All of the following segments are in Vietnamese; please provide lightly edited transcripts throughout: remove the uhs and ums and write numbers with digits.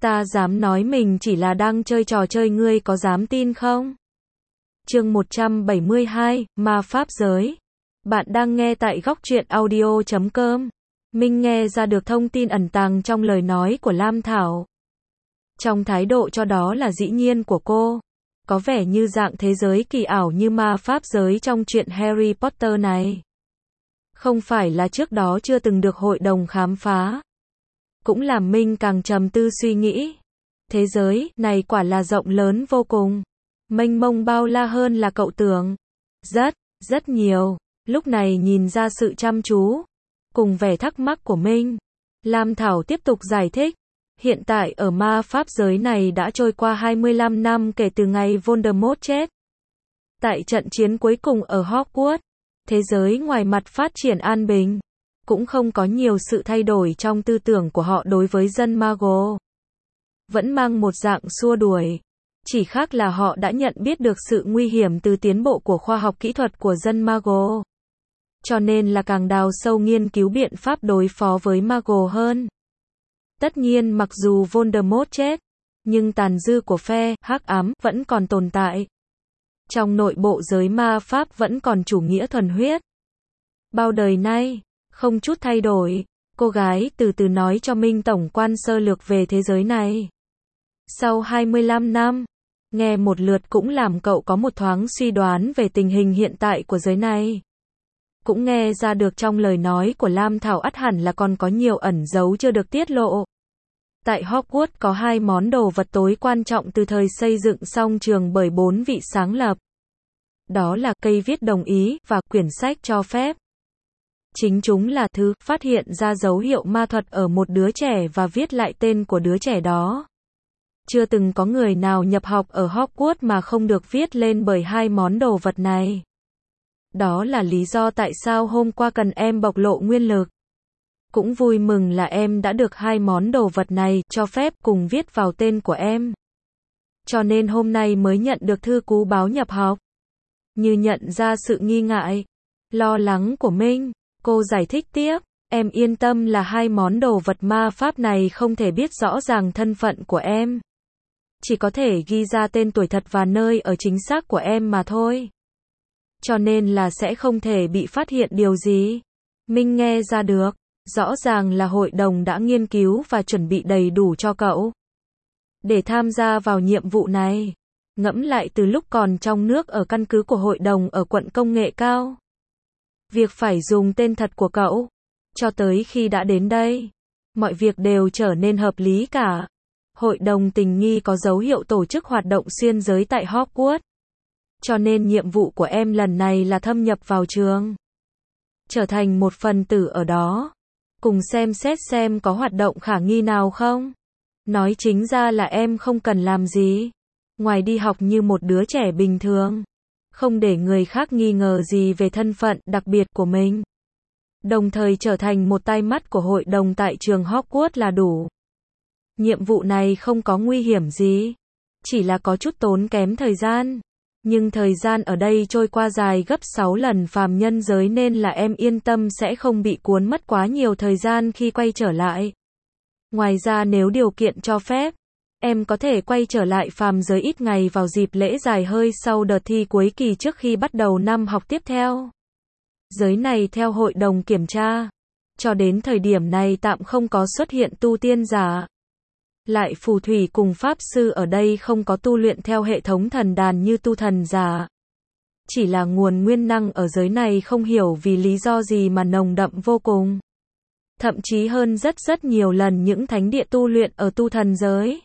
Ta dám nói mình chỉ là đang chơi trò chơi, ngươi có dám tin không? Chương 172, Ma Pháp Giới. Bạn đang nghe tại góc truyện audio.com. Minh nghe ra được thông tin ẩn tàng trong lời nói của Lam Thảo. Trong thái độ cho đó là dĩ nhiên của cô, có vẻ như dạng thế giới kỳ ảo như ma pháp giới trong truyện Harry Potter này. Không phải là trước đó chưa từng được hội đồng khám phá. Cũng làm Minh càng trầm tư suy nghĩ. Thế giới này quả là rộng lớn vô cùng. Mênh mông bao la hơn là cậu tưởng. Rất nhiều. Lúc này nhìn ra sự chăm chú cùng vẻ thắc mắc của Minh, Lam Thảo tiếp tục giải thích. Hiện tại ở ma pháp giới này đã trôi qua 25 năm kể từ ngày Voldemort chết. Tại trận chiến cuối cùng ở Hogwarts, thế giới ngoài mặt phát triển an bình, cũng không có nhiều sự thay đổi trong tư tưởng của họ đối với dân Mago. Vẫn mang một dạng xua đuổi, chỉ khác là họ đã nhận biết được sự nguy hiểm từ tiến bộ của khoa học kỹ thuật của dân Mago. Cho nên là càng đào sâu nghiên cứu biện pháp đối phó với Mago hơn. Tất nhiên mặc dù Voldemort chết, nhưng tàn dư của phe hắc ám vẫn còn tồn tại. Trong nội bộ giới ma pháp vẫn còn chủ nghĩa thuần huyết. Bao đời nay, không chút thay đổi, cô gái từ từ nói cho Minh tổng quan sơ lược về thế giới này. Sau 25 năm, nghe một lượt cũng làm cậu có một thoáng suy đoán về tình hình hiện tại của giới này. Cũng nghe ra được trong lời nói của Lam Thảo ắt hẳn là còn có nhiều ẩn dấu chưa được tiết lộ. Tại Hogwarts có hai món đồ vật tối quan trọng từ thời xây dựng xong trường bởi 4 vị sáng lập. Đó là cây viết đồng ý và quyển sách cho phép. Chính chúng là thứ phát hiện ra dấu hiệu ma thuật ở một đứa trẻ và viết lại tên của đứa trẻ đó. Chưa từng có người nào nhập học ở Hogwarts mà không được viết lên bởi hai món đồ vật này. Đó là lý do tại sao hôm qua cần em bộc lộ nguyên lực. Cũng vui mừng là em đã được hai món đồ vật này cho phép cùng viết vào tên của em. Cho nên hôm nay mới nhận được thư cú báo nhập học. Như nhận ra sự nghi ngại, lo lắng của Minh, cô giải thích tiếp. Em yên tâm là hai món đồ vật ma pháp này không thể biết rõ ràng thân phận của em. Chỉ có thể ghi ra tên tuổi thật và nơi ở chính xác của em mà thôi. Cho nên là sẽ không thể bị phát hiện điều gì. Minh nghe ra được, rõ ràng là hội đồng đã nghiên cứu và chuẩn bị đầy đủ cho cậu để tham gia vào nhiệm vụ này. Ngẫm lại từ lúc còn trong nước ở căn cứ của hội đồng ở quận Công nghệ cao. Việc phải dùng tên thật của cậu, cho tới khi đã đến đây, mọi việc đều trở nên hợp lý cả. Hội đồng tình nghi có dấu hiệu tổ chức hoạt động xuyên giới tại Hogwarts. Cho nên nhiệm vụ của em lần này là thâm nhập vào trường, trở thành một phần tử ở đó, cùng xem xét xem có hoạt động khả nghi nào không. Nói chính ra là em không cần làm gì, ngoài đi học như một đứa trẻ bình thường, không để người khác nghi ngờ gì về thân phận đặc biệt của mình. Đồng thời trở thành một tai mắt của hội đồng tại trường Hogwarts là đủ. Nhiệm vụ này không có nguy hiểm gì, chỉ là có chút tốn kém thời gian. Nhưng thời gian ở đây trôi qua dài gấp 6 lần phàm nhân giới nên là em yên tâm sẽ không bị cuốn mất quá nhiều thời gian khi quay trở lại. Ngoài ra nếu điều kiện cho phép, em có thể quay trở lại phàm giới ít ngày vào dịp lễ dài hơi sau đợt thi cuối kỳ trước khi bắt đầu năm học tiếp theo. Giới này theo hội đồng kiểm tra, cho đến thời điểm này tạm không có xuất hiện tu tiên giả. Lại phù thủy cùng pháp sư ở đây không có tu luyện theo hệ thống thần đàn như tu thần giả. Chỉ là nguồn nguyên năng ở giới này không hiểu vì lý do gì mà nồng đậm vô cùng. Thậm chí hơn rất nhiều lần những thánh địa tu luyện ở tu thần giới.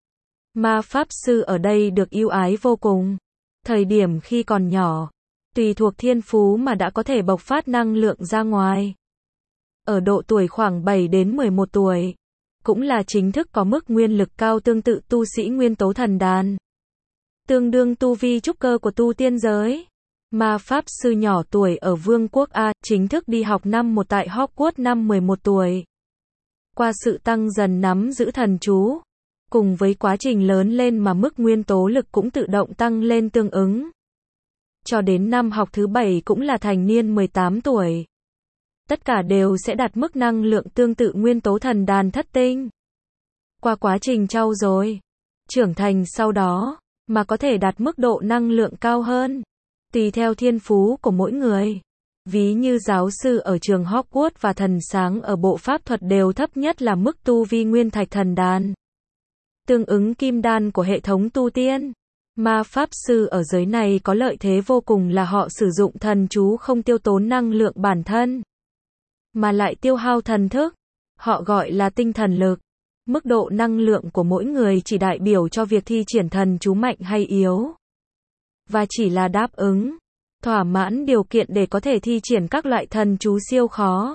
Ma pháp sư ở đây được ưu ái vô cùng. Thời điểm khi còn nhỏ, tùy thuộc thiên phú mà đã có thể bộc phát năng lượng ra ngoài. Ở độ tuổi khoảng 7 đến 11 tuổi, cũng là chính thức có mức nguyên lực cao tương tự tu sĩ nguyên tố thần đàn. Tương đương tu vi trúc cơ của tu tiên giới. Ma pháp sư nhỏ tuổi ở Vương quốc A, chính thức đi học năm 1 tại Hogwarts năm 11 tuổi. Qua sự tăng dần nắm giữ thần chú, cùng với quá trình lớn lên mà mức nguyên tố lực cũng tự động tăng lên tương ứng. Cho đến năm học thứ 7 cũng là thành niên 18 tuổi. Tất cả đều sẽ đạt mức năng lượng tương tự nguyên tố thần đàn thất tinh. qua quá trình trau dồi, trưởng thành sau đó, mà có thể đạt mức độ năng lượng cao hơn, tùy theo thiên phú của mỗi người. Ví như giáo sư ở trường Hogwarts và thần sáng ở bộ pháp thuật đều thấp nhất là mức tu vi nguyên thạch thần đan, tương ứng kim đan của hệ thống tu tiên. Ma pháp sư ở giới này có lợi thế vô cùng là họ sử dụng thần chú không tiêu tốn năng lượng bản thân, mà lại tiêu hao thần thức. Họ gọi là tinh thần lực. Mức độ năng lượng của mỗi người chỉ đại biểu cho việc thi triển thần chú mạnh hay yếu, và chỉ là đáp ứng, thỏa mãn điều kiện để có thể thi triển các loại thần chú siêu khó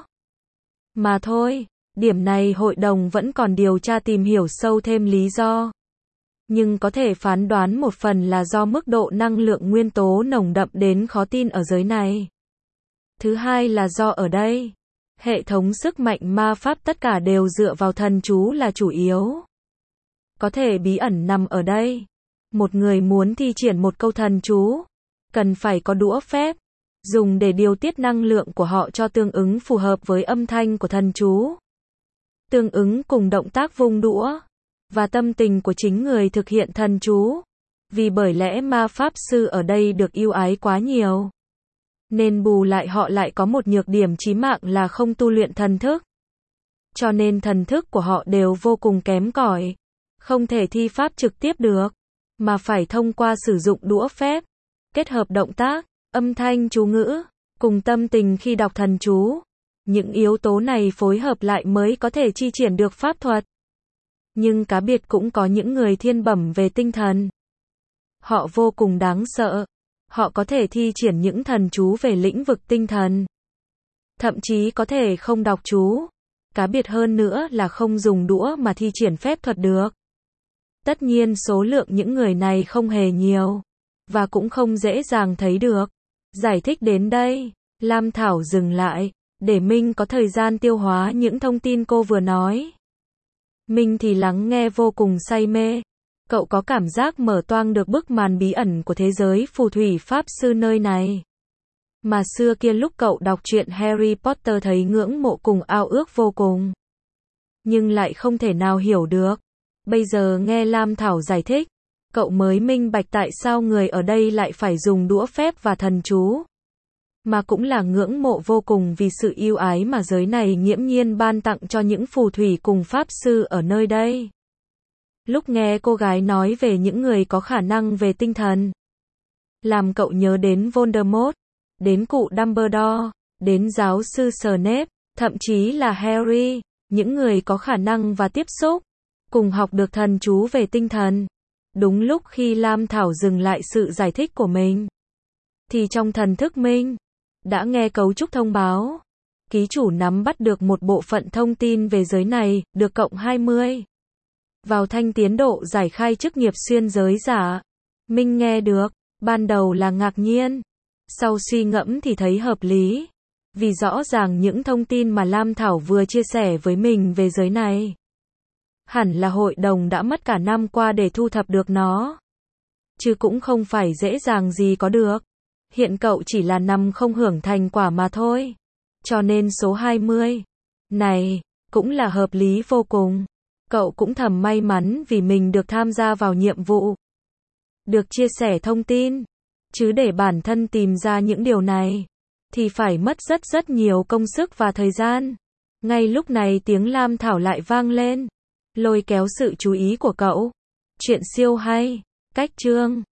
mà thôi. Điểm này hội đồng vẫn còn điều tra tìm hiểu sâu thêm lý do, nhưng có thể phán đoán một phần là do mức độ năng lượng nguyên tố nồng đậm đến khó tin ở giới này. Thứ hai là do ở đây, hệ thống sức mạnh ma pháp tất cả đều dựa vào thần chú là chủ yếu. Có thể bí ẩn nằm ở đây. Một người muốn thi triển một câu thần chú, cần phải có đũa phép, dùng để điều tiết năng lượng của họ cho tương ứng phù hợp với âm thanh của thần chú, tương ứng cùng động tác vung đũa, và tâm tình của chính người thực hiện thần chú. Vì bởi lẽ ma pháp sư ở đây được ưu ái quá nhiều, nên bù lại họ lại có một nhược điểm chí mạng là không tu luyện thần thức. Cho nên thần thức của họ đều vô cùng kém cỏi, không thể thi pháp trực tiếp được, mà phải thông qua sử dụng đũa phép, kết hợp động tác, âm thanh chú ngữ, cùng tâm tình khi đọc thần chú. Những yếu tố này phối hợp lại mới có thể chi triển được pháp thuật. Nhưng cá biệt cũng có những người thiên bẩm về tinh thần. Họ vô cùng đáng sợ. Họ có thể thi triển những thần chú về lĩnh vực tinh thần. Thậm chí có thể không đọc chú. Cá biệt hơn nữa là không dùng đũa mà thi triển phép thuật được. Tất nhiên số lượng những người này không hề nhiều, và cũng không dễ dàng thấy được. Giải thích đến đây, Lam Thảo dừng lại, để Minh có thời gian tiêu hóa những thông tin cô vừa nói. Minh thì lắng nghe vô cùng say mê. Cậu có cảm giác mở toang được bức màn bí ẩn của thế giới phù thủy pháp sư nơi này. Mà xưa kia lúc cậu đọc truyện Harry Potter thấy ngưỡng mộ cùng ao ước vô cùng, nhưng lại không thể nào hiểu được. Bây giờ nghe Lam Thảo giải thích, cậu mới minh bạch tại sao người ở đây lại phải dùng đũa phép và thần chú. Mà cũng là ngưỡng mộ vô cùng vì sự ưu ái mà giới này nghiễm nhiên ban tặng cho những phù thủy cùng pháp sư ở nơi đây. Lúc nghe cô gái nói về những người có khả năng về tinh thần, làm cậu nhớ đến Voldemort, đến cụ Dumbledore, đến giáo sư Snape, thậm chí là Harry, những người có khả năng và tiếp xúc, cùng học được thần chú về tinh thần. Đúng lúc khi Lam Thảo dừng lại sự giải thích của mình, thì trong thần thức Minh đã nghe cấu trúc thông báo. Ký chủ nắm bắt được một bộ phận thông tin về giới này, được cộng 20. Vào thanh tiến độ giải khai chức nghiệp xuyên giới giả. Minh nghe được, ban đầu là ngạc nhiên, sau suy ngẫm thì thấy hợp lý. Vì rõ ràng những thông tin mà Lam Thảo vừa chia sẻ với mình về giới này, hẳn là hội đồng đã mất cả năm qua để thu thập được nó. Chứ cũng không phải dễ dàng gì có được. Hiện cậu chỉ là nằm không hưởng thành quả mà thôi. Cho nên số 20 này cũng là hợp lý vô cùng. Cậu cũng thầm may mắn vì mình được tham gia vào nhiệm vụ, được chia sẻ thông tin. Chứ để bản thân tìm ra những điều này thì phải mất rất nhiều công sức và thời gian. Ngay lúc này tiếng Lam Thảo lại vang lên, lôi kéo sự chú ý của cậu. Chuyện siêu hay, cách chương